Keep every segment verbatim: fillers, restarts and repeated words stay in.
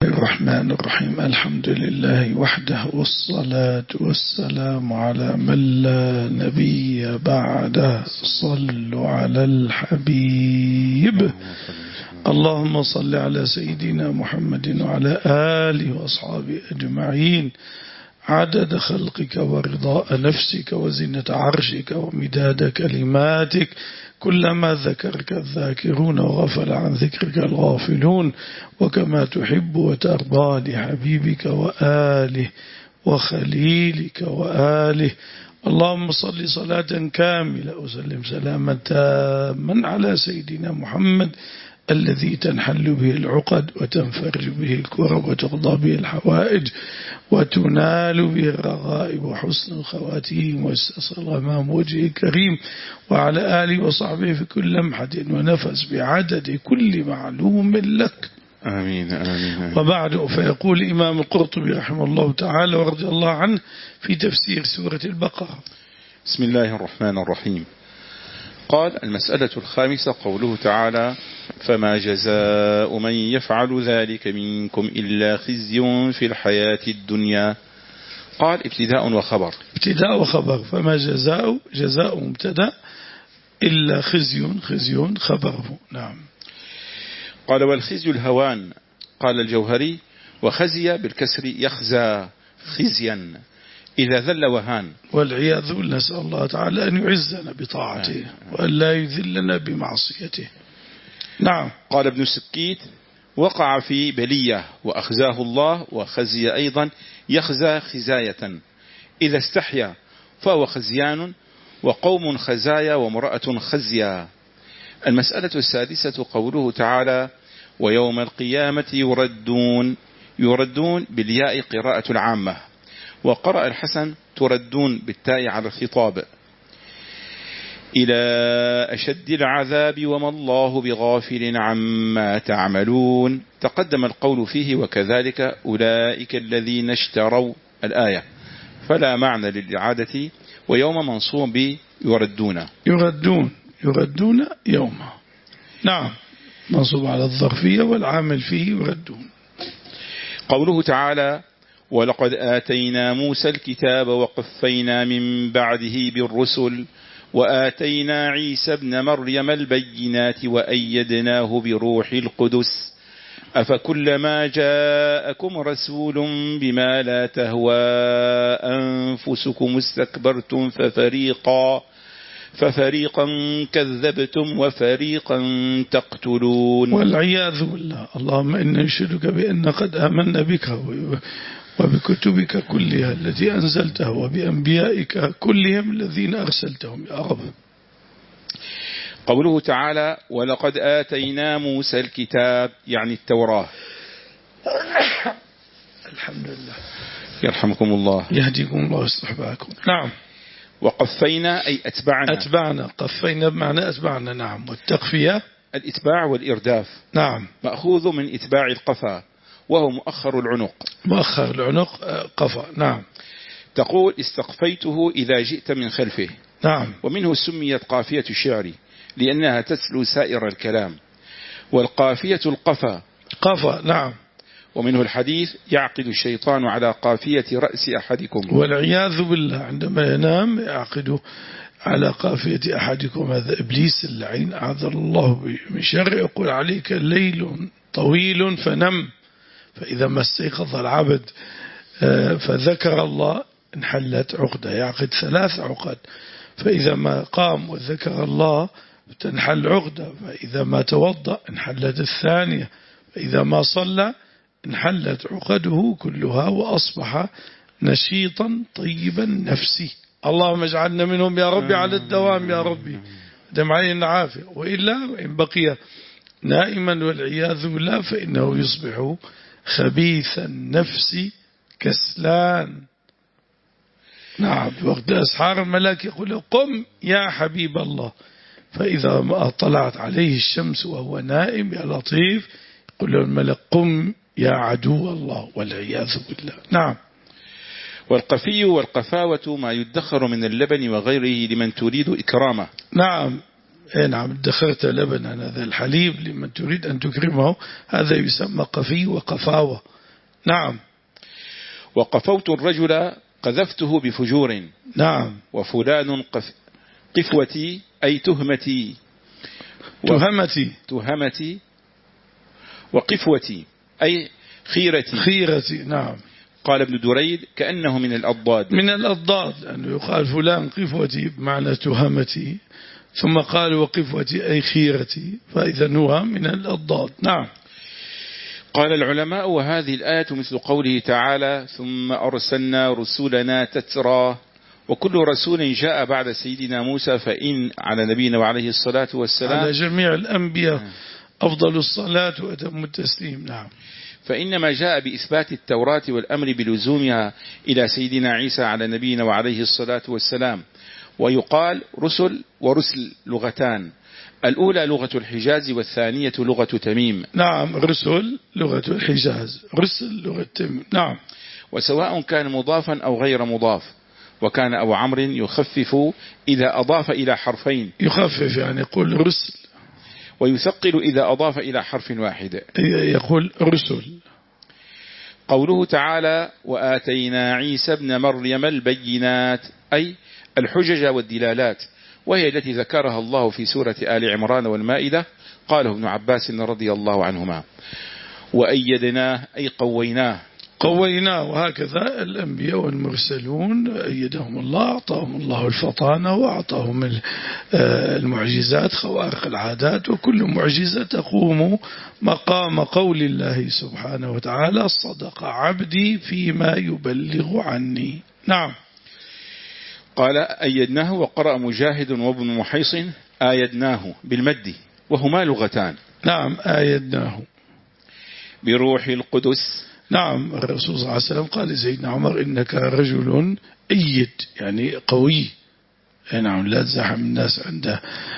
الرحمن الرحيم. الحمد لله وحده، والصلاة والسلام على من لا نبي بعده. صلوا على الحبيب. اللهم صل على سيدنا محمد وعلى آله وأصحابه أجمعين عدد خلقك ورضاء نفسك وزنة عرشك ومداد كلماتك، كلما ذكرك الذاكرون وغفل عن ذكرك الغافلون، وكما تحب وترضى لحبيبك وآله وخليلك وآله. اللهم صل صلاة كاملة وسلم سلاما تاما على سيدنا محمد الذي تنحل به العقد وتنفرج به الكرب وتقضى به الحوائج وتنال به الرغائب وحسن الخواتيم ويستسقى أمام وجهه الكريم، وعلى آله وصحبه في كل لمحة ونفس بعدد كل معلوم لك. آمين آمين. وبعد، فيقول الإمام القرطبي رحمه الله تعالى ورضي الله عنه في تفسير سورة البقرة: بسم الله الرحمن الرحيم. قال: المسألة الخامسة قوله تعالى: فما جزاء من يفعل ذلك منكم إلا خزي في الحياة الدنيا. قال: ابتداء وخبر. ابتداء وخبر. فما جزاء، جزاء مبتدا، إلا خزي، خزي خبره. نعم. قال: والخزي الهوان. قال الجوهري: وخزي بالكسر يخزى خزيا إذا ذل وهان. والعياذ بالله، نسأل الله تعالى أن يعزنا بطاعته وأن لا يذلنا بمعصيته. نعم. قال ابن السكيت: وقع في بلية وأخزاه الله، وخزي أيضا يخزى خزاية إذا استحيا فهو خزيان، وقوم خزايا وامرأة خزيا. المسألة السادسة قوله تعالى: ويوم القيامة يردون. يردون بالياء قراءة العامة، وقرأ الحسن تردون بالتاء على الخطاب. إلى أشد العذاب وما الله بغافل عما تعملون. تقدم القول فيه: وكذلك أولئك الذين اشتروا الآية، فلا معنى للإعادة. ويوم منصوب بيردون. يردون يردون يوم. نعم، منصوب على الظرفية والعامل فيه يردون. قوله تعالى: ولقد آتينا موسى الكتاب وقفينا من بعده بالرسل وآتينا عيسى ابن مريم البينات وأيدناه بروح القدس أفكلما جاءكم رسول بما لا تهوى أنفسكم استكبرتم ففريقا ففريقا كذبتم وفريقا تقتلون. والعياذ بالله. اللهم إنا نشهدك بأن قد آمنا بك وبكتبك كلها التي أنزلتها وبأنبيائك كلهم الذين أرسلتهم يا رب. قوله تعالى: ولقد آتينا موسى الكتاب، يعني التوراة. الحمد لله. يرحمكم الله. يهديكم الله ويصلح بالكم. نعم. وقفينا أي أتبعنا. أتبعنا. قفينا بمعنى أتبعنا. نعم. والتقفية الإتباع والإرداف. نعم. مأخوذ من إتباع القفا، وهو مؤخر العنق. مؤخر العنق قفا. نعم. تقول: استقفيته إذا جئت من خلفه. نعم. ومنه سميت قافية الشعر لأنها تسلو سائر الكلام، والقافية القفا. قفا. نعم. ومنه الحديث: يعقد الشيطان على قافية رأس أحدكم. والعياذ بالله، عندما ينام يعقد على قافية أحدكم. هذا إبليس اللعين أعاذ الله من شر. يقول: عليك ليل طويل فنم، فإذا ما استيقظ العبد فذكر الله انحلت عقدة. يعقد ثلاث عقد، فإذا ما قام وذكر الله تنحل عقدة، فإذا ما توضأ انحلت الثانية، فإذا ما صلى انحلت عقده كلها وأصبح نشيطا طيبا نفسي. اللهم اجعلنا منهم يا ربي على الدوام يا ربي، دم علينا عافية. وإلا إن بقي نائما والعياذ بالله فإنه يصبح خبيث النفس كسلان. نعم. وقت أسحار الملاك يقول: قم يا حبيب الله، فإذا ما طلعت عليه الشمس وهو نائم يا لطيف يقول له الملك: قم يا عدو الله، والعياذ بالله. نعم. والقفي والقفاوة ما يدخر من اللبن وغيره لمن تريد إكرامه. نعم. اي نعم، ادخرت لبنا، هذا الحليب لمن تريد أن تكرمه، هذا يسمى قفي وقفاوة. نعم. وقفوت الرجل قذفته بفجور. نعم. وفلان قف قفوتي أي تهمتي تهمتي تهمتي وقفوتي أي خيرتي خيرتي. نعم. قال ابن دريد كأنه من الأضداد من الأضداد لأنه يقال فلان قفوتي بمعنى تهمتي، ثم قال وقفوتي أي خيرتي، فإذا هو من الأضداد. نعم. قال العلماء وهذه الآية مثل قوله تعالى ثم أرسلنا رسولنا تترى، وكل رسول جاء بعد سيدنا موسى فإن على نبينا وعليه الصلاة والسلام على جميع الأنبياء أفضل الصلاة وأتم التسليم. نعم. فإنما جاء بإثبات التوراة والأمر بلزومها إلى سيدنا عيسى على نبينا وعليه الصلاة والسلام. ويقال رسل ورسل لغتان، الأولى لغة الحجاز والثانية لغة تميم. نعم. رسل لغة الحجاز، رسل لغة تميم. نعم. وسواء كان مضافا أو غير مضاف. وكان أبو عمرو يخفف إذا أضاف إلى حرفين، يخفف يعني يقول رسل، ويثقل إذا أضاف إلى حرف واحد يقول رسل. قوله تعالى وآتينا عيسى ابن مريم البينات أي الحجج والدلالات، وهي التي ذكرها الله في سورة آل عمران والمائدة. قاله ابن عباس رضي الله عنهما وأيدناه أي قويناه قويناه. وهكذا الأنبياء والمرسلون أيدهم الله، أعطاهم الله الفطانة وأعطاهم المعجزات خوارق العادات، وكل معجزة تقوم مقام قول الله سبحانه وتعالى صدق عبدي فيما يبلغ عني. نعم. قال أيدناه. وقرأ مجاهد وابن محيصن آيدناه بالمد، وهما لغتان. نعم. آيدناه بروح القدس. نعم. الرسول صلى الله عليه وسلم قال لسيدنا عمر إنك رجل أيد يعني قوي. نعم. لا تزاحم الناس عند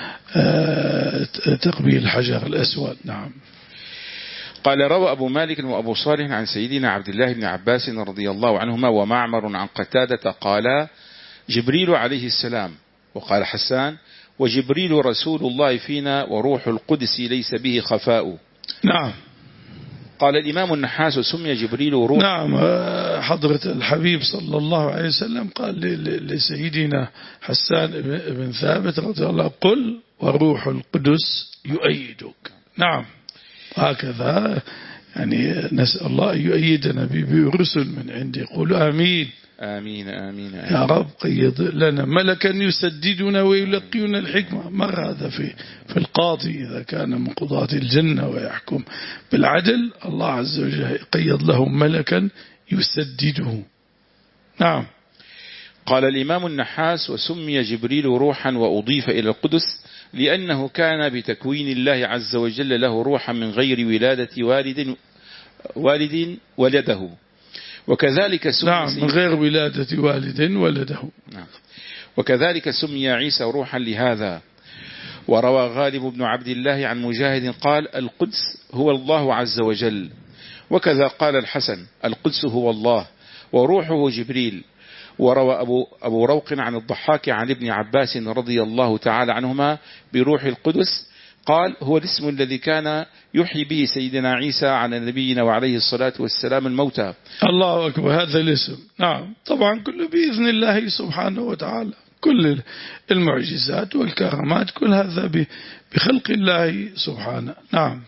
تقبيل الحجر الأسود. نعم. قال روى أبو مالك وأبو صالح عن سيدنا عبد الله بن عباس رضي الله عنهما ومعمر عن قتادة قال جبريل عليه السلام. وقال حسان وجبريل رسول الله فينا وروح القدس ليس به خفاء. نعم. قال الإمام النحاس سمي جبريل روح. نعم. حضرة الحبيب صلى الله عليه وسلم قال لسيدنا حسان بن ثابت رضي الله قل وروح القدس يؤيدك. نعم. هكذا يعني نسأل الله أن يؤيدنا برسل من عنده. يقولوا آمين آمين آمين, آمين. يا رب قيض لنا ملكا يسددنا ويلقينا الحكمة. مر هذا في في القاضي إذا كان من قضاة الجنة ويحكم بالعدل، الله عز وجل قيض له ملكا يسدده. نعم. قال الإمام النحاس وسمي جبريل روحا وأضيف إلى القدس لأنه كان بتكوين الله عز وجل له روحا من غير ولادة والد والد ولده. وكذلك سمي نعم. من غير ولادة والد ولده. نعم. وكذلك سمي عيسى روحا لهذا. وروى غالب بن عبد الله عن مجاهد قال القدس هو الله عز وجل. وكذا قال الحسن القدس هو الله وروحه جبريل. وروى أبو, أبو روق عن الضحاك عن ابن عباس رضي الله تعالى عنهما بروح القدس قال هو الاسم الذي كان يحيي به سيدنا عيسى على نبينا وعليه الصلاة والسلام الموتى. الله أكبر. هذا الاسم. نعم. طبعا كله بإذن الله سبحانه وتعالى، كل المعجزات والكرامات كل هذا بخلق الله سبحانه. نعم.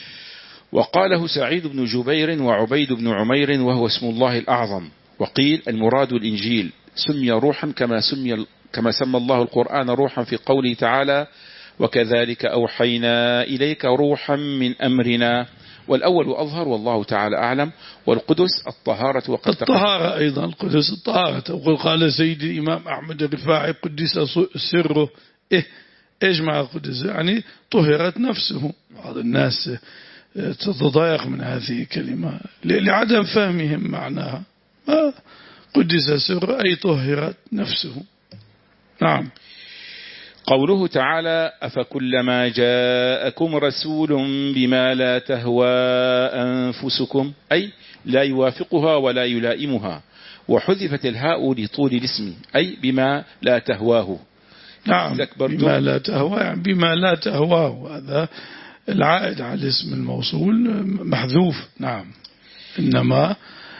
وقاله سعيد بن جبير وعبيد بن عمير وهو اسم الله الأعظم. وقيل المراد الإنجيل سمي روحا كما سمي كما سمى الله القرآن روحا في قوله تعالى وكذلك أوحينا إليك روحا من أمرنا. والأول أظهر والله تعالى أعلم. والقدس الطهارة. وقد الطهارة أيضا القدس الطهارة. وقال قال سيدي الإمام أحمد الرفاعي قدس سره. إيه إيش مع القدس؟ يعني طهرت نفسه. بعض الناس تتضايق من هذه الكلمة لعدم فهمهم معناها. ما قدس سره أي طهرت نفسه. نعم. قوله تعالى أفكلما جاءكم رسول بما لا تهوى أنفسكم أي لا يوافقها ولا يلائمها. وحذفت الهاء لطول الاسم أي بما لا تهواه. نعم. بما لا تهوى يعني بما لا تهواه، هذا العائد على الاسم الموصول محذوف. نعم. إنما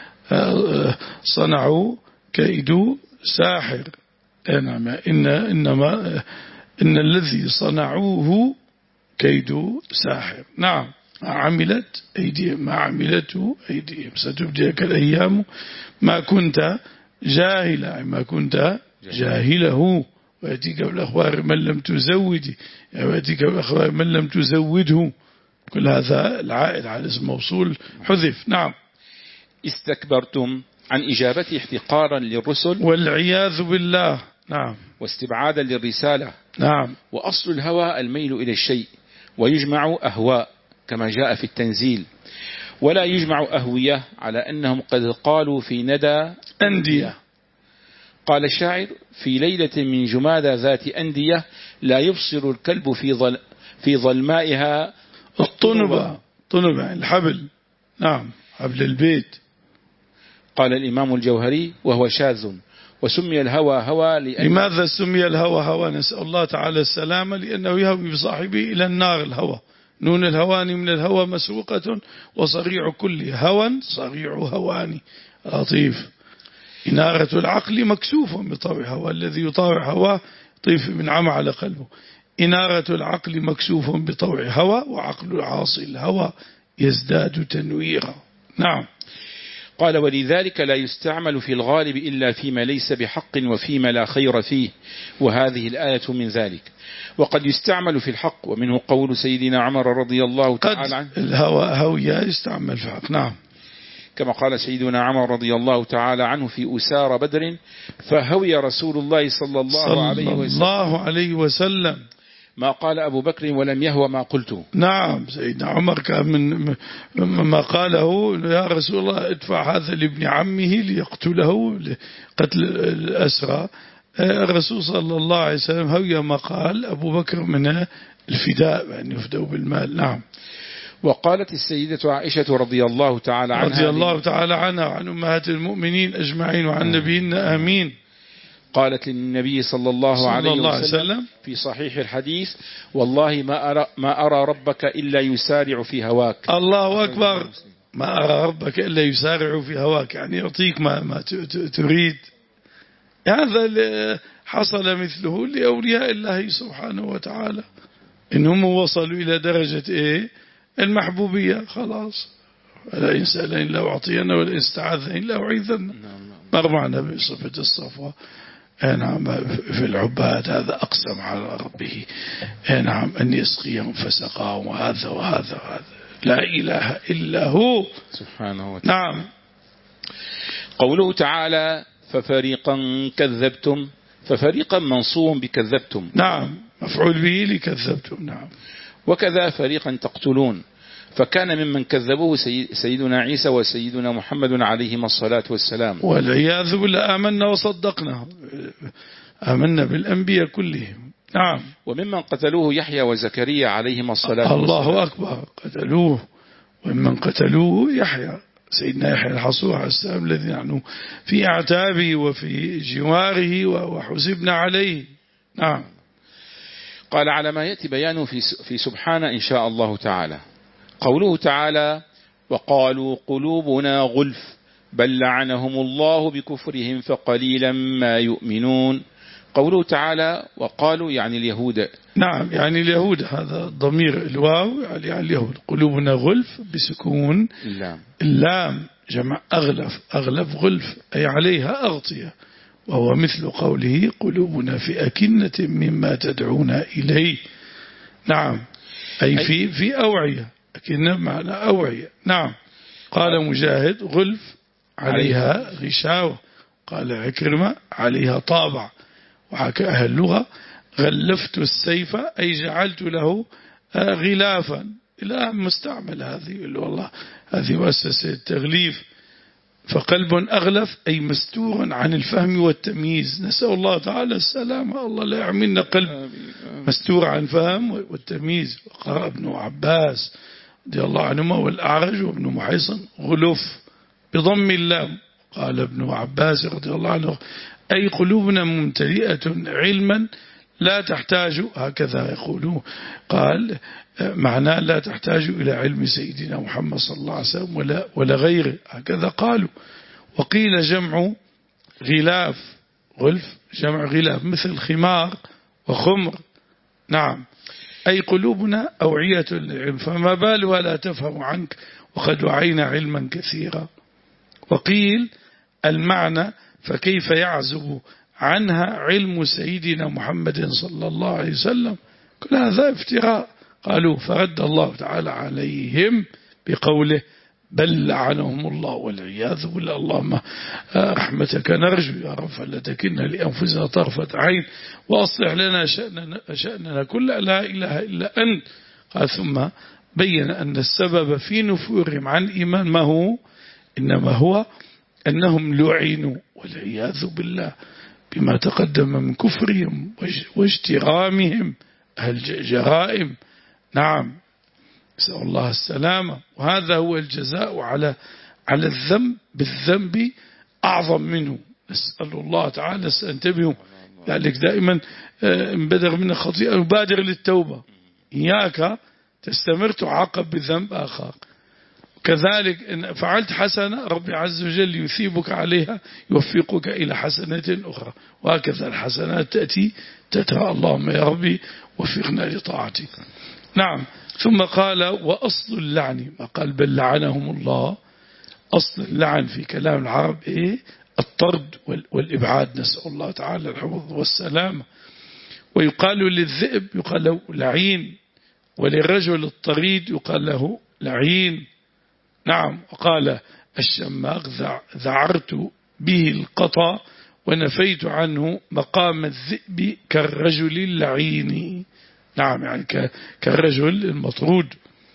صنعوا كيد ساحر. نعم. إن إنما إن الذي صنعوه كيد ساحر. نعم. ما عملت أيديهم ما عملته أيديهم ستبديك الأيام ما كنت جاهلا ما كنت جاهله ويأتيك بالأخبار من لم تزودي ويأتيك بالأخبار من لم تزوده. كل هذا العائد على اسم موصول حذف. نعم. استكبرتم عن إجابته احتقارا للرسل والعياذ بالله. نعم. واستبعادا للرسالة. نعم. وأصل الهوى الميل إلى الشيء ويجمع أهواء كما جاء في التنزيل ولا يجمع أهوية على أنهم قد قالوا في ندى أندية. قال الشاعر في ليلة من جمادى ذات أندية لا يبصر الكلب في ظل في ظلمائها الطنبة. طنبة الحبل. نعم. حبل البيت. قال الإمام الجوهري وهو شاذ وسمي الهوى هوى لأن لماذا سمي الهوى هوى؟ نسأل الله تعالى السلامة لأنه يهوي بصاحبه إلى النار. الهوى نون الهواني من الهوى مسروقة وصريع كل هوى صريع هواني لطيف. إنارة العقل مكسوف بطبع هوى الذي يطاوع هواه طيف من عمى على قلبه. إنارة العقل مكسوف بطوع هوى وعقل العاصي الهوى يزداد تنويرا. نعم. قال ولذلك لا يستعمل في الغالب إلا فيما ليس بحق وفيما لا خير فيه وهذه الآية من ذلك. وقد يستعمل في الحق ومنه قول سيدنا عمر رضي الله تعالى عنه الهوى هوية يستعمل في الحق. نعم. كما قال سيدنا عمر رضي الله تعالى عنه في أسار بدر فهوي رسول الله صلى الله, صلى عليه, وسلم الله عليه وسلم ما قال أبو بكر ولم يهوى ما قلته. نعم. سيدنا عمر كان من ما قاله يا رسول الله ادفع هذا لابن عمه ليقتله لقتل الأسرى. الرسول صلى الله عليه وسلم هوي ما قال أبو بكر من الفداء بأن يفدوا بالمال. نعم. وقالت السيدة عائشة رضي الله تعالى عنها رضي الله تعالى عنها وعن أمهات المؤمنين أجمعين وعن نبينا آمين. قالت للنبي صلى الله, صلى عليه, الله عليه وسلم في صحيح الحديث والله ما أرى, ما أرى ربك إلا يسارع في هواك. الله أكبر. ما أرى ربك إلا يسارع في هواك يعني يعطيك ما, ما تريد. هذا حصل مثله لأولياء الله سبحانه وتعالى إنهم وصلوا إلى درجة إيه المحبوبية خلاص. لا إن سألني إلا أعطينا ولا استعاذني إلا أعيذنا. مر معنا بصفة الصفوة. نعم. في العباد هذا أقسم على ربه نعم أن يسقيهم فسقاهم وهذا وهذا وهذا لا إله إلا هو سبحانه وتعالى. نعم. قوله تعالى ففريقا كذبتم ففريقا منصوب بكذبتم. نعم. مفعول به لكذبتم. نعم. وكذا فريقا تقتلون فكان ممن كذبوه سيدنا عيسى وسيدنا محمد عليهما الصلاة والسلام. والعياذ بالله. آمنا وصدقنا آمنا بالأنبياء كلهم. نعم. وممن قتلوه يحيى وزكريا عليهما الصلاة والسلام. الله أكبر. قتلوه. وممن قتلوه يحيى سيدنا يحيى الحصور عليه السلام الذي نحن في أعتابه وفي جواره وحسبنا عليه. نعم. قال على ما يأتي بيانه في في سبحانه إن شاء الله تعالى. قوله تعالى وقالوا قلوبنا غلف بل لعنهم الله بكفرهم فقليلا ما يؤمنون. قوله تعالى وقالوا يعني اليهود. نعم. يعني اليهود هذا ضمير الواو يعني اليهود. قلوبنا غلف بسكون اللام. اللام جمع أغلف. أغلف غلف أي عليها أغطية وهو مثل قوله قلوبنا في أكنة مما تدعونا إليه. نعم. أي في في أوعية. أكنة معنى أوعية. نعم. قال مجاهد غلف عليها غشاوة. قال عكرمة عليها طابع. وحكى أهل اللغة غلفت السيف أي جعلت له غلافا. إلى مستعمل هذه والله هذه مؤسسة التغليف. فقلب أغلف أي مستور عن الفهم والتمييز. نسأل الله تعالى السلامة. الله لا يعملنا قلب مستور عن الفهم والتمييز. وقرأ ابن عباس رضي الله عنهما والأعرج وابن محيصن غلف بضم اللام. قال ابن عباس رضي الله عنه أي قلوبنا ممتلئة علما لا تحتاج، هكذا يقولون، قال معناه لا تحتاج إلى علم سيدنا محمد صلى الله عليه وسلم ولا, ولا غيره، هكذا قالوا. وقيل جمع غلاف، غلف جمع غلاف، مثل خمار وخمر. نعم، أي قلوبنا أوعية للعلم، فما بالها لا تفهم عنك وقد وعينا علما كثيرا. وقيل المعنى فكيف يعزب عنها علم سيدنا محمد صلى الله عليه وسلم، كل هذا افتراء. قالوا فرد الله تعالى عليهم بقوله بل لعنهم الله والعياذ بالله. اللهم رحمتك نرجو يا رب، فلا تكلنا لأنفسنا طرفة عين وأصلح لنا شأننا, شأننا كله، لا إله إلا أنت. قال ثم بين أن السبب في نفورهم عن إيمان ما هو، إنما هو أنهم لعنوا والعياذ بالله بما تقدم من كفرهم واجترامهم الجرائم. نعم، نسأل الله السلامة. وهذا هو الجزاء على على الذنب بالذنب أعظم منه، نسأل الله تعالى. سأنتبهوا ذلك دائما، إن بدر من الخطيئة يبادر للتوبة، إياك تستمر تعاقب بذنب آخر. كذلك إن فعلت حسنة ربي عز وجل يثيبك عليها، يوفقك إلى حسنة أخرى، وهكذا الحسنات تأتي تترى. اللهم يا ربي وفقنا لطاعتك. نعم. ثم قال وأصل اللعن، ما قال بل لعنهم الله، أصل اللعن في كلام العرب إيه؟ الطرد والإبعاد، نسأل الله تعالى الحفظ والسلامة. ويقال للذئب يقال له لعين، وللرجل الطريد يقال له لعين. نعم. وقال الشماغ ذعرت به القطا ونفيت عنه مقام الذئب كالرجل اللعين. نعم، يعني كالرجل المطرود،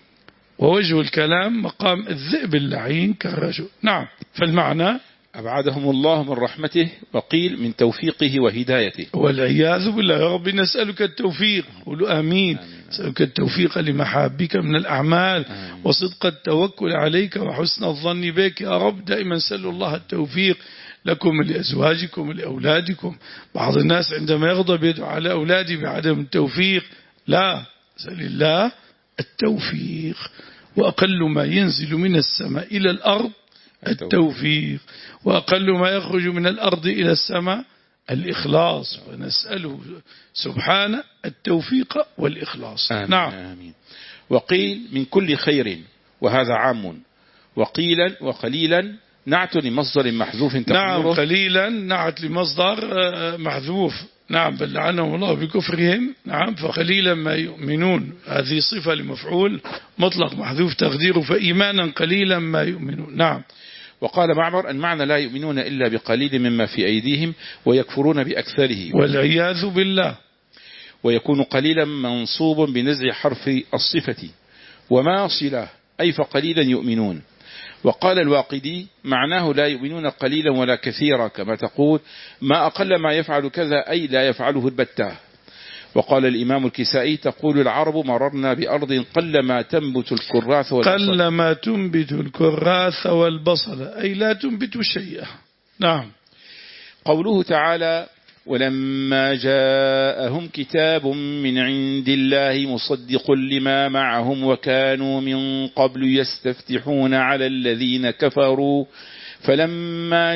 ووجه الكلام مقام الذئب اللعين كالرجل. نعم. فالمعنى أبعدهم الله من رحمته، وقيل من توفيقه وهدايته، والعياذ بالله. يا رب نسألك التوفيق، قولوا آمين. نسألك التوفيق لمحابك من الأعمال، آمين. وصدق التوكل عليك وحسن الظن بك يا رب. دائما سألوا الله التوفيق لكم لأزواجكم لأولادكم. بعض الناس عندما يغضب يدعو على أولادي بعدم التوفيق، لا، سأل الله التوفيق. وأقل ما ينزل من السماء إلى الأرض التوفيق، وأقل ما يخرج من الأرض إلى السماء الإخلاص، ونسأله سبحانه التوفيق والإخلاص. آمين. نعم. آمين. وقيل من كل خير، وهذا عام. وقيلا وقليلا نعت لمصدر محذوف تقديره. نعم، قليلا نعت لمصدر محذوف. نعم، بل لعنهم الله بكفرهم. نعم، فقليلا ما يؤمنون، هذه صفة لمفعول مطلق محذوف تقديره، فإيمانا قليلا ما يؤمنون. نعم. وقال معمر المعنى لا يؤمنون إلا بقليل مما في أيديهم ويكفرون بأكثره، والعياذ بالله. ويكون قليلا منصوب بنزع حرف الصفة، وما صلة أي فقليلا يؤمنون. وقال الواقدي معناه لا يؤمنون قليلا ولا كثيرا، كما تقول ما أقل ما يفعل كذا، أي لا يفعله البتة. وقال الإمام الكسائي تقول العرب مررنا بأرض قل ما تنبت الكراث والبصل، قل ما تنبت الكراث والبصل، أي لا تنبت شيئا. نعم. قوله تعالى ولما جاءهم كتاب من عند الله مصدق لما معهم وكانوا من قبل يستفتحون على الذين كفروا فلما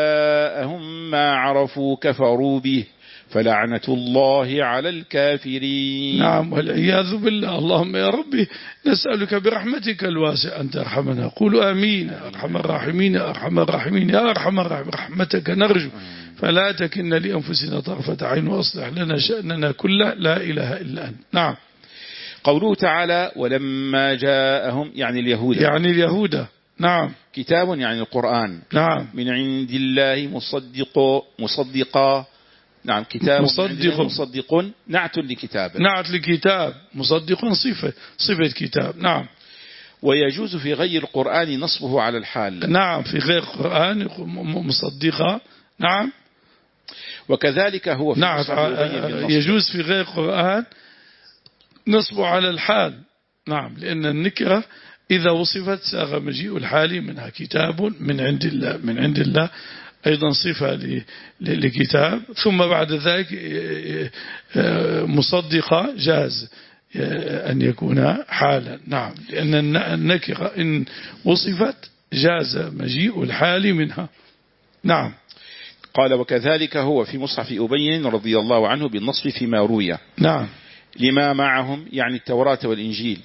جاءهم ما عرفوا كفروا به فلعنة الله على الكافرين. نعم، والعياذ بالله. اللهم يا ربي نسألك برحمتك الواسعة أن ترحمنا. قولوا آمين. يا أرحم الراحمين، يا أرحم الراحمين، يا أرحم الراحمين، رحمتك نرجو، فلا تكلنا لأنفسنا طرفة عين وأصلح لنا شأننا كله، لا إله إلا أنت. نعم. قوله تعالى ولما جاءهم يعني اليهود، يعني اليهود. نعم. كتاب يعني القرآن. نعم. من عند الله مصدق مصدقا. نعم، كتاب مصدق مصدق نعت لكتاب، نعت لكتاب، مصدق صفة صفة كتاب. نعم. ويجوز في غير القرآن نصبه على الحال. نعم، في غير القرآن مصدقا. نعم. وكذلك هو في نعم، يجوز في غير القرآن نصبه على الحال. نعم، لأن النكرة إذا وصفت ساغ مجيء الحال منها. كتاب من عند الله، من عند الله أيضا صفة لكتاب، ثم بعد ذلك مصدقة جاز أن يكون حالا. نعم، لأن النكرة إن وصفت جاز مجيء الحال منها. نعم. قال وكذلك هو في مصحف أبي رضي الله عنه بالنصب فيما روي. نعم. لما معهم يعني التوراة والإنجيل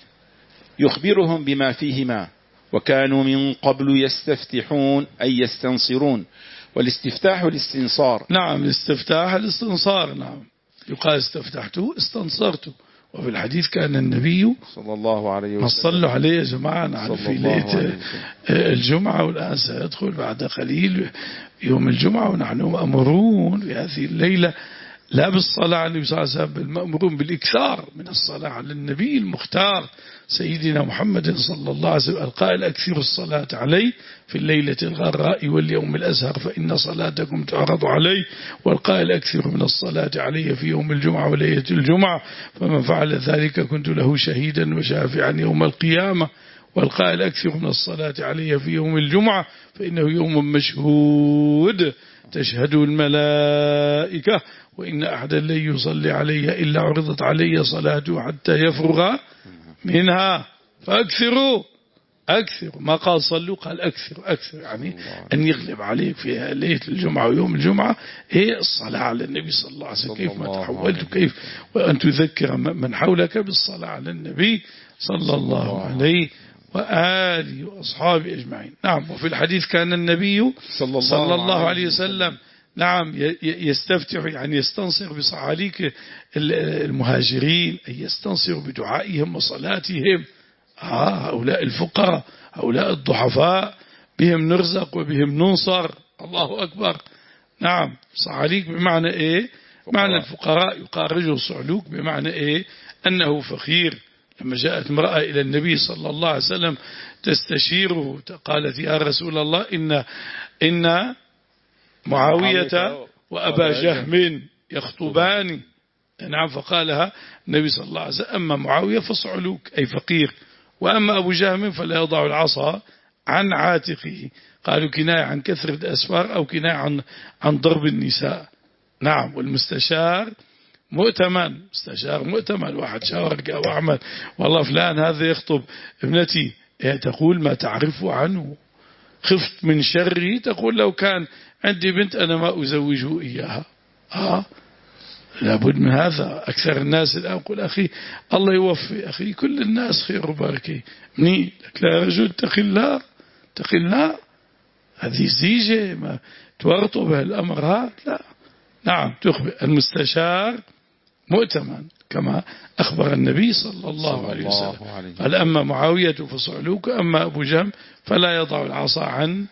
يخبرهم بما فيهما، وكانوا من قبل يستفتحون أي يستنصرون، والاستفتاح والاستنصار. نعم، الاستفتاح الاستنصار. نعم، يقال استفتحت استنصرت. وفي الحديث كان النبي صلى الله عليه وسلم صلوا عليه يا جماعة في ليلة الجمعة، والآن سيدخل بعد قليل يوم الجمعة، ونحن مأمورون في هذه الليلة لا بالصلاة على النبي صلى الله عليه وسلم، بل مأمورون بالإكثار من الصلاة على النبي المختار سيدنا محمد صلى الله عليه وسلم القائل أكثر الصلاة عليه في الليلة الغراء واليوم الأزهر فإن صلاتكم تعرض عليه، والقائل أكثر من الصلاة عليه في يوم الجمعة وليلة الجمعة فمن فعل ذلك كنت له شهيدا وشافعا يوم القيامة، والقائل أكثر من الصلاة عليه في يوم الجمعة فإنه يوم مشهود تشهد الملائكة وإن أحدا لن يصلي علي إلا عرضت علي صلاته حتى يفرغ منها فأكثروا. أكثر ما قال صلوا، قال أكثر أكثر، يعني أن يغلب عليك في ليلة الجمعة ويوم الجمعة هي الصلاة على النبي صلى الله عليه وسلم. كيف ما تحولت كيف وأن تذكر من حولك بالصلاة على النبي صلى الله عليه وآله وأصحابه أجمعين. نعم. وفي الحديث كان النبي صلى الله, صلى الله عليه وسلم نعم يستفتح يعني يستنصر بصعاليك المهاجرين، أي يستنصر بدعائهم وصلاتهم. آه هؤلاء الفقراء، هؤلاء الضعفاء، بهم نرزق وبهم ننصر. الله أكبر. نعم. صعاليك بمعنى إيه؟ معنى الفقراء. يقال رجل صعلوك بمعنى إيه؟ أنه فقير. لما جاءت امرأة إلى النبي صلى الله عليه وسلم تستشيره قالت يا رسول الله إن إن معاوية وأبا جهم يخطبان. نعم. فقالها النبي صلى الله عليه وسلم أما معاوية فصعلوك أي فقير، وأما أبو جهم فلا يضع العصا عن عاتقه. قالوا كناية عن كثرة الأسفار أو كناية عن عن ضرب النساء. نعم. والمستشار مؤتمن، مستشار مؤتمن، واحد شاورك أو أعمل والله فلان هذا يخطب ابنتي، تقول ما تعرفه عنه، خفت من شره، تقول لو كان عندي بنت أنا ما أزوجه إياها. آه لابد من هذا. أكثر الناس الآن يقول أخي الله يوفي أخي، كل الناس خير وبركة مني لك لا رجل تقي الله تقي الله، هذه زيجة ما تورطوا بها الأمر هذا. لا. نعم. تخبر المستشار مؤتمن كما أخبر النبي صلى الله عليه وسلم. قال أما معاوية فصعلوك أما أبو جهم فلا يضع العصا عن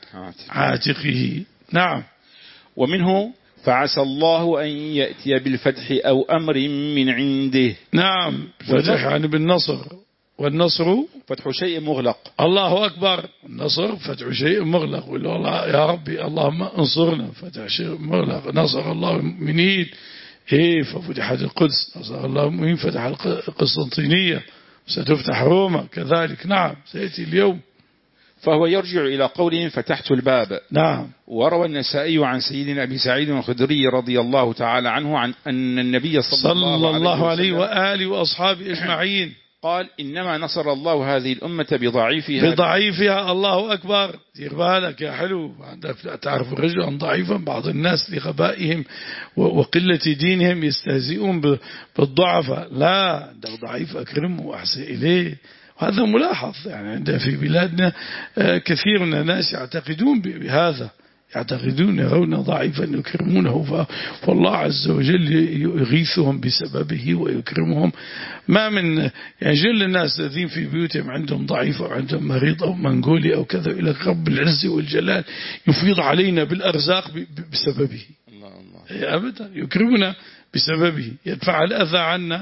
عاتقه. نعم. ومنه فعسى الله أن يأتي بالفتح أو أمر من عنده. نعم. فتح يعني بالنصر، والنصر فتح شيء مغلق. الله أكبر. النصر فتح شيء مغلق. والله يا ربي اللهم انصرنا، فتح شيء مغلق. نصر الله المؤمنين إيه ففتحت القدس، نصر الله المؤمنين فتح القسطنطينية، ستفتح روما كذلك. نعم. سيأتي اليوم. فهو يرجع إلى قولهم فتحت الباب. نعم. وروى النسائي عن سيدنا أبي سعيد الخدري رضي الله تعالى عنه عن أن النبي صلى, صلى الله, الله عليه وآله وأصحابه أجمعين قال إنما نصر الله هذه الأمة بضعيفها. بضعيفها. الله أكبر. دير بالك يا حلو، عندك تعرف الرجل ضعيفا. بعض الناس لغبائهم وقلة دينهم يستهزئون بالضعفاء. لا، عندك ضعيف أكرمه وأحسن إليه. وهذا ملاحظ يعني عندنا في بلادنا كثير من الناس يعتقدون بهذا، يعتقدون يرون ضعيفا يكرمونه، فالله عز وجل يغيثهم بسببه ويكرمهم. ما من يعني جل الناس الذين في بيوتهم عندهم ضعيف أو عندهم مريض أو منقولي أو كذا، إلى رب العز والجلال يفيض علينا بالأرزاق بسببه. الله الله. أبدا يكرمنا بسببه، يدفع الأذى عنا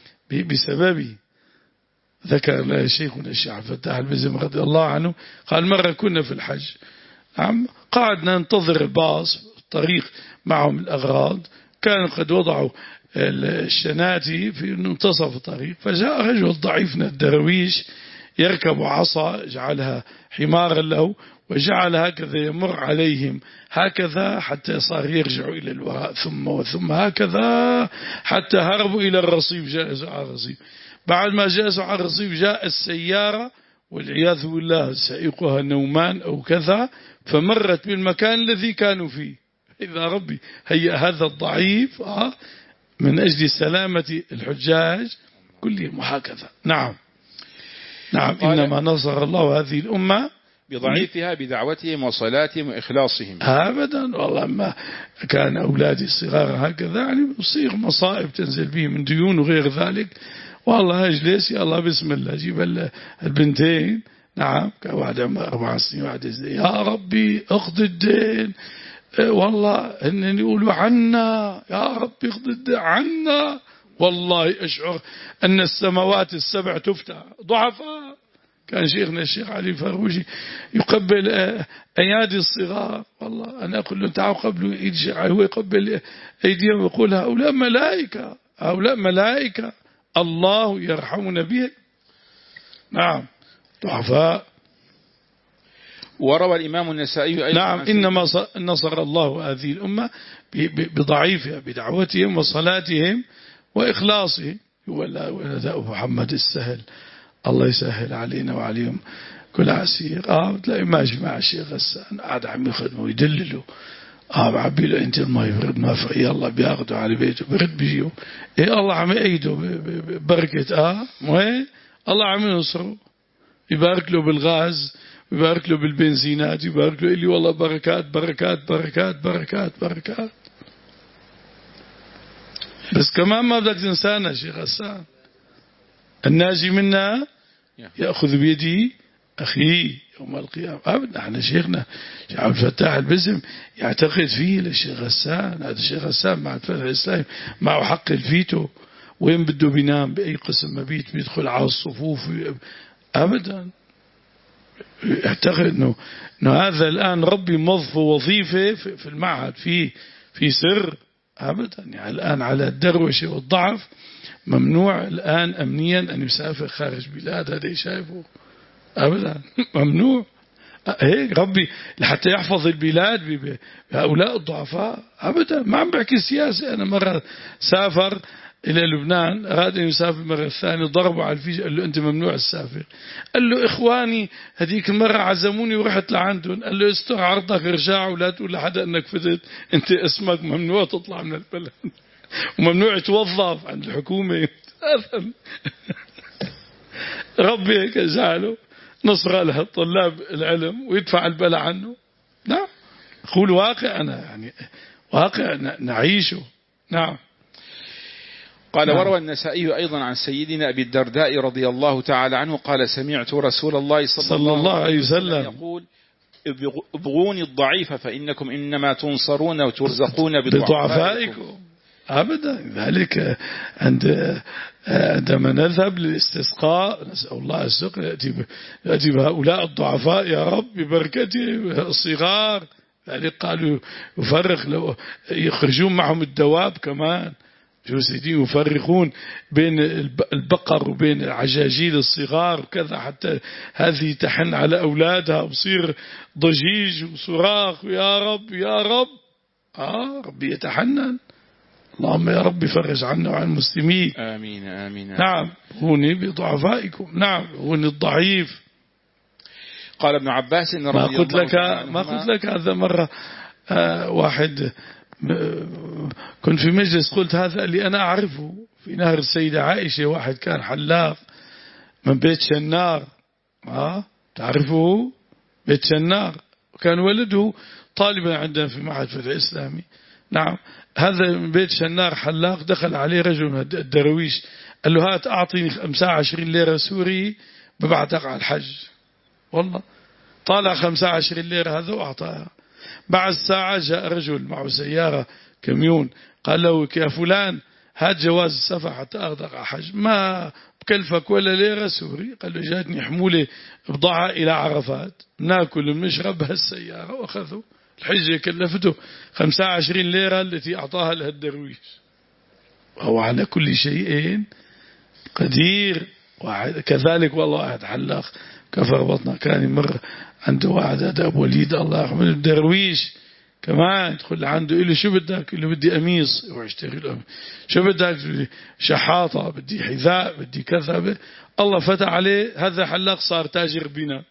بسببه. ذكر شيخنا الشيخ عبد الفتاح المزم رضي الله عنه قال مرة كنا في الحج، نعم، قعدنا ننتظر الباص الطريق معهم الأغراض، كانوا قد وضعوا الشناتي في منتصف الطريق، فجاء رجل ضعيف من الدرويش يركب عصا جعلها حمارا له وجعل هكذا يمر عليهم هكذا حتى صار يرجعوا إلى الوراء ثم وثم هكذا حتى هربوا إلى الرصيف. جلسوا على الرصيف. بعد ما جلسوا على الرصيف جاء السيارة والعياذ بالله سائقها نومان أو كذا فمرت بالمكان الذي كانوا فيه. إذا ربي هي هذا الضعيف من أجل سلامة الحجاج كلهم هكذا. نعم نعم. إنما نصر الله هذه الأمة بضعيفها بدعوتهم وصلاتهم وإخلاصهم. أبدا والله ما كان أولادي الصغار هكذا يعني يصير مصائب تنزل به من ديون وغير ذلك. والله أجلس يا الله بسم الله جيب البنتين. نعم كان واحد عمره أربع سنين واحد يا ربي اقضي الدين. والله إنني يقولوا عنا يا ربي اقضي الدين عنا. والله أشعر أن السماوات السبع تفتح. ضعفاء. كان شيخنا الشيخ علي فاروجي يقبل أيادي الصغار. والله أنا أقول له تعالوا قبلوا إيد الشيخ علي. هو يقبل أيديهم ويقول هؤلاء ملائكة هؤلاء ملائكة الله يرحمنا بهم. نعم ضعفاء. وروى الإمام النسائي أيضا نعم إنما نصر الله هذه الأمة بضعيفها بدعوتهم وصلاتهم وإخلاصهم. ولا محمد السهل الله يسهل علينا وعليهم كل عسير. آه تلاقي ماشي مع الشيخ غسان قاعد عم يخدمه ويدلله. آه بعبي له أنت الماء يبرد ما في يلا بياخده على بيته برد بيجيه. إيه الله عم يأيده ببركة. آه مو الله عم ينصره يبارك له بالغاز يبارك له بالبنزينات يبارك له اللي والله بركات بركات بركات بركات بركات. بس كمان ما بدك تنسانا شيخ غسان الناجي منا يأخذ بيدي أخي يوم القيامة. أبدا احنا شيخنا شيخ عبد الفتاح البزم يعتقد فيه للشيخ غسان. هذا الشيخ غسان مع الفتح الإسلامي معه حق الفيتو وين بده بينام بأي قسم مبيت بيدخل على الصفوف. أبدا يعتقد إنه إنه هذا الآن ربي موظفه وظيفة في المعهد في في سر. أبدا يعني الآن على الدروشة والضعف ممنوع الآن أمنيا أن يسافر خارج بلاد. هذا شايفه أبدا ممنوع. هيك ربي لحتى يحفظ البلاد بهؤلاء الضعفاء. أبدا ما عم بحكي سياسة. أنا مرة سافر إلى لبنان أراد أن يسافر مرة ثانية ضربوا على الفيش قال له أنت ممنوع السافر. قال له إخواني هذيك المرة عزموني ورحت لعندهم. قال له استر عرضك ارجع ولا تقول لحدا أنك فتت. أنت اسمك ممنوع تطلع من البلد وممنوع توظف عند الحكومة. ربي هيك جعله نصر له طلاب العلم ويدفع البلاء عنه. نعم قول واقع أنا يعني واقع نعيشه. نعم. قال نعم. وروى النسائي أيضا عن سيدنا أبي الدرداء رضي الله تعالى عنه قال سمعت رسول الله صلى, صلى الله عليه وسلم يقول ابغوني الضعيف فإنكم إنما تنصرون وترزقون بضعفائكم. أبدا. ذلك عند عندما نذهب للاستسقاء نسأل الله السقي يأتي, يأتي بهؤلاء الضعفاء يا رب ببركته الصغار. ذلك قالوا يفرق لو يخرجون معهم الدواب كمان شو سيدي يفرقون بين البقر وبين العجاجيل الصغار وكذا حتى هذه تحن على أولادها وصير ضجيج وصراخ يا رب يا رب. آه ربي يتحنن. اللهم يا رب فرج عنا وعن المسلمين. آمين آمين. نعم هوني بضعفائكم. نعم هوني الضعيف. قال ابن عباس إن رضي ما قلت لك الله ما قلت لك هذا مرة آه واحد كنت في مجلس قلت هذا اللي أنا أعرفه في نهر السيدة عائشة. واحد كان حلاق من بيت شنار. آه تعرفه بيت شنار وكان ولده طالبا عندنا في معهد فتح الإسلامي. نعم هذا من بيت شنار حلاق دخل عليه رجل الدرويش قال له هات أعطيني خمسة وعشرين ليرة سوري ببعتك على الحج. والله طالع خمسة وعشرين ليرة هذا وأعطاها. بعد ساعة جاء رجل معه سيارة كميون قال له يا فلان هات جواز السفر حتى أخذك على حج. ما بكلفك ولا ليرة سوري. قال له جاتني حمولة بضاعة إلى عرفات ناكل نشرب بهالسيارة وأخذه. الحجة كلفته خمسة وعشرين ليرة التي أعطاها لها الدرويش. وهو على كل شيء قدير. كذلك والله واحد حلاق كفر بطنه. كان يمر عنده واحد هذا أبو وليد الله يرحمه الدرويش كمان يدخل عنده يقول له شو بدك؟ يقول له بدي قميص واشتري له. شو بدك؟ شحاطة، بدي حذاء، بدي كذا. الله فتح عليه هذا حلاق صار تاجر بنا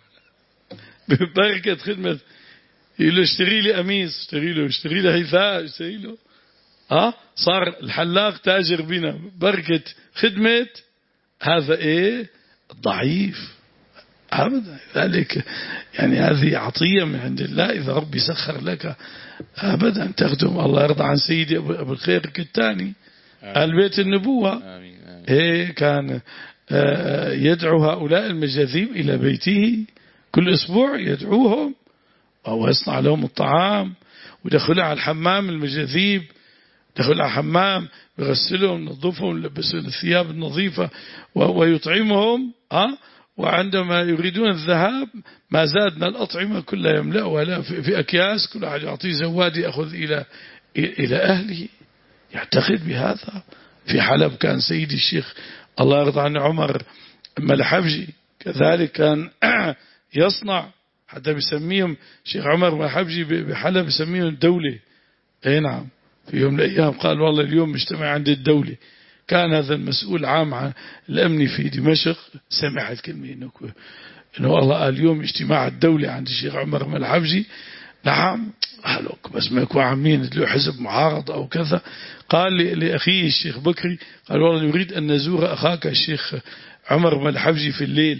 ببركة خدمة. يقول له اشتري لي قميص، اشتري له اشتري له حذاء، اشتري له ها صار الحلاق تاجر بنا بركة خدمة هذا ايه الضعيف. أبدا ذلك يعني هذه عطية من عند الله. إذا ربي سخر لك أبدا تخدم. الله يرضى عن سيدي أبو الخير الكتاني آل بيت النبوة. آمين آمين. إيه كان يدعو هؤلاء المجاذيب إلى بيته كل أسبوع يدعوهم وهو يصنع لهم الطعام ودخلوا على الحمام المجاذيب، دخلوا على الحمام يغسلهم ينظفهم يلبسون الثياب النظيفة ويطعمهم ها. وعندما يريدون الذهاب ما زادنا الأطعمة كلها يملأها لا في أكياس، كل واحد يعطيه زواد يأخذ إلى إلى أهله. يعتقد بهذا. في حلب كان سيدي الشيخ الله يرضى عنه عمر ملحبجي كذلك كان يصنع، حتى بيسميهم شيخ عمر ملحبجي بحلب بيسميهم الدولة. اي نعم. في يوم من الأيام قال والله اليوم مجتمع عند الدولة. كان هذا المسؤول عام عن الأمن في دمشق سمع الكلمة إنه إنه الله اليوم اجتماع الدولة عند الشيخ عمر ملحبجي. نعم قالوك بس ما يكون عاملين له حزب معارض أو كذا. قال لأخيه الشيخ بكري قال والله نريد أن نزور أخاك الشيخ عمر ملحبجي في الليل.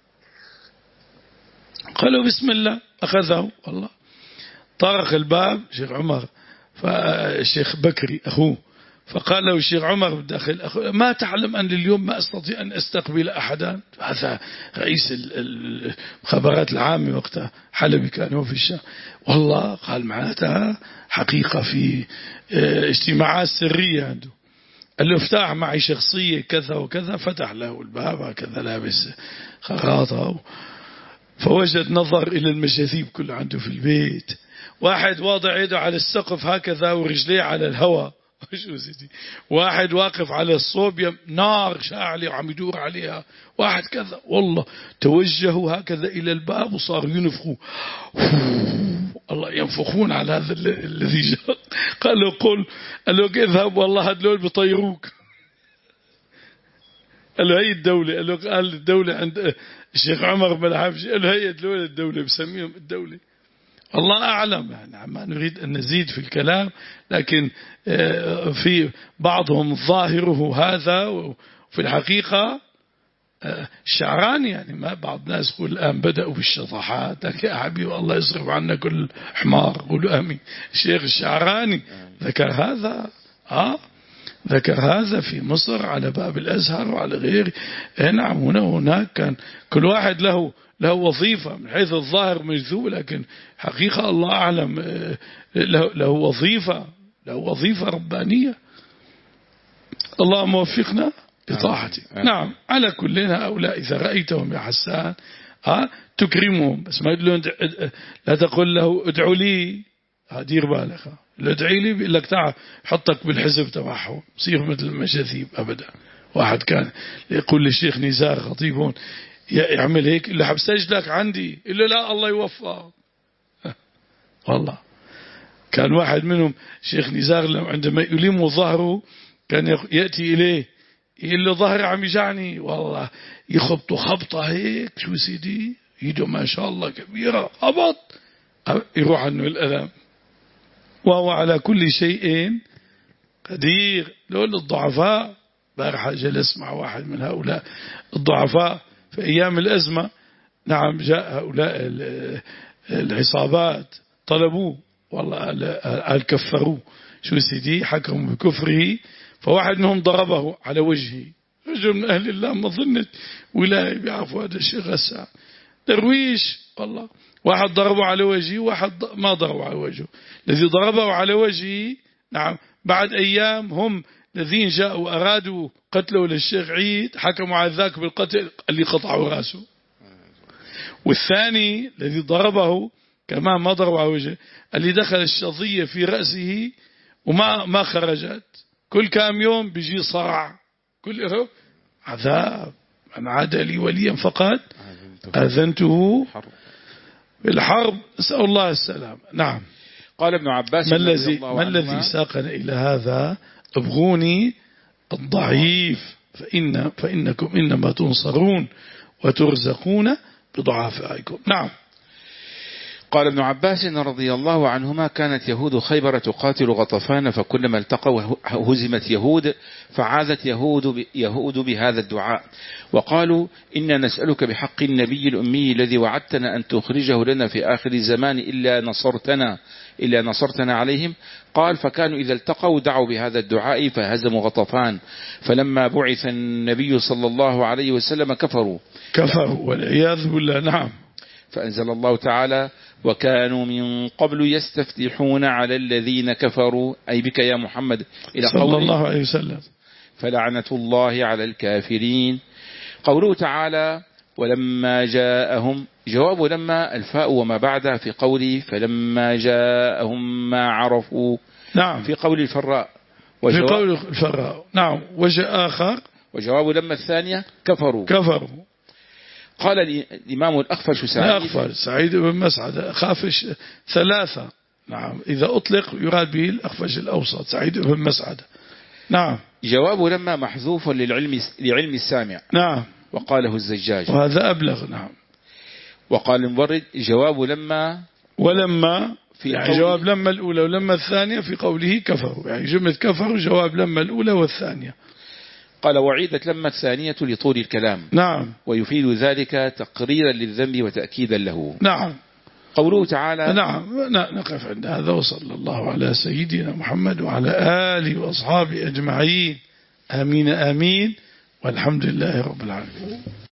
قالوا بسم الله. أخذه والله طرق الباب الشيخ عمر فالشيخ بكري أخوه فقال له الشيخ عمر بالداخل أخو ما تعلم أن اليوم ما أستطيع أن أستقبل أحدا. هذا رئيس المخابرات العامة وقتها حلبي كان هو في الشام. والله قال معناتها حقيقة في اجتماعات سرية عنده. قال له افتح معي شخصية كذا وكذا. فتح له الباب هكذا لابس خراطة فوجد نظر إلى المجاذيب كله عنده في البيت. واحد واضع يده على السقف هكذا ورجليه على الهواء. شو سيدي واحد واقف على الصوب نار شاعلة وعم يدور عليها. واحد كذا والله توجهوا هكذا إلى الباب وصاروا ينفخوا الله ينفخون على هذا الذي جاء. قال له قل قال له اذهب والله هدول بطيروك. قال له هي الدولة. قال له قال الدولة عند الشيخ عمر ملحبجي. قال له هي الدولة بسميهم الدولة. الله أعلم يعني ما نريد أن نزيد في الكلام لكن في بعضهم ظاهره هذا وفي الحقيقة الشعراني يعني ما بعض الناس يقول الآن بدأوا بالشطحات. لكن يا حبيبي الله يصرف عنا كل حمار قولوا آمين. الشيخ الشعراني ذكر هذا آه ذكر هذا في مصر على باب الأزهر وعلى غيره. نعم هنا هناك كان كل واحد له له وظيفة من حيث الظاهر مجذوب لكن حقيقة الله أعلم له, له وظيفة له وظيفة ربانية. الله موفقنا بطاعته. نعم على كل هؤلاء إذا رأيتهم يا حسان ها تكرمهم بس ما يقولون لا تقول له ادعوا لي دير بالك لا ادعي لي بيقول لك تعال حطك بالحزب تبعهم صير مثل المجاذيب أبدا. واحد كان يقول للشيخ نزار خطيبون يعمل هيك اللي حب سجلك عندي إلا لا الله يوفق. والله كان واحد منهم شيخ نزار عندما يلم ظهره كان يأتي إليه يقول له ظهري عم يجعني والله يخبطه خبطة هيك شو سيدي يده ما شاء الله كبيرة خبط يروح عنه الألم. وهو على كل شيء قدير. لولا الضعفاء بارحة جلس مع واحد من هؤلاء الضعفاء في أيام الأزمة. نعم جاء هؤلاء العصابات طلبوه والله قال كفروه شو سيدي حكموا بكفره. فواحد منهم ضربه على وجهه. رجل من أهل الله ما ظنت ولاية بيعرفوا هذا الشيء غسان درويش والله. واحد ضربه على وجهه واحد ما ضربه على وجهه. الذي ضربه على وجهه نعم بعد أيام هم الذين جاءوا أرادوا قتله للشيخ عيد حكموا على ذاك بالقتل اللي قطعوا رأسه. والثاني الذي ضربه كمان ما ضربه على وجهه اللي دخل الشظية في رأسه وما ما خرجت. كل كام يوم بيجي صرع كل عذاب. من عاد لي وليا فقد آذنته بالحرب، نسأل الله السلام. نعم. قال ابن عباس ما الذي ما الذي ساقنا إلى هذا؟ ابغوني الضعيف فإن فإنكم إنما تنصرون وترزقون بضعفائكم. نعم. قال ابن عباس رضي الله عنهما: كانت يهود خيبر تقاتل غطفان، فكلما التقوا هزمت يهود، فعاذت يهود يهود بهذا الدعاء وقالوا: إنا نسألك بحق النبي الأمي الذي وعدتنا أن تخرجه لنا في آخر الزمان إلا نصرتنا إلا نصرتنا عليهم. قال: فكانوا إذا التقوا دعوا بهذا الدعاء فهزموا غطفان، فلما بعث النبي صلى الله عليه وسلم كفروا كفروا والعياذ بالله. نعم. فأنزل الله تعالى: وكانوا من قبل يستفتحون على الذين كفروا، أي بك يا محمد، إلى صلى قوله الله عليه وسلم: فلعنة الله على الكافرين. قوله تعالى: ولما جاءهم، جواب لما الفاء وما بعدها في قوله فلما جاءهم ما عرفوا. نعم. في قول الفراء في قول الفراء. نعم. وجاء آخر. وجواب لما الثانية كفروا كفروا. قال الإمام الأخفش سعيد الأخفش سعيد بن مسعد خافش ثلاثة. نعم. إذا أطلق يراد به الأخفش الأوسط سعيد بن مسعد. نعم. جواب لما محذوف للعلم لعلم السامع. نعم. وقاله الزجاج وهذا أبلغ. نعم. وقال المبرد: جواب لما ولما في يعني جواب لما الأولى ولما الثانية في قوله كفروا، يعني جملة كفروا جواب لما الأولى والثانية. قال: وعيدت لما الثانية لطول الكلام. نعم. ويفيد ذلك تقريرا للذنب وتأكيدا له. نعم. قوله تعالى. نعم. نقف عند هذا، وصلى الله على سيدنا محمد وعلى آله وأصحابه أجمعين. آمين آمين، والحمد لله رب العالمين.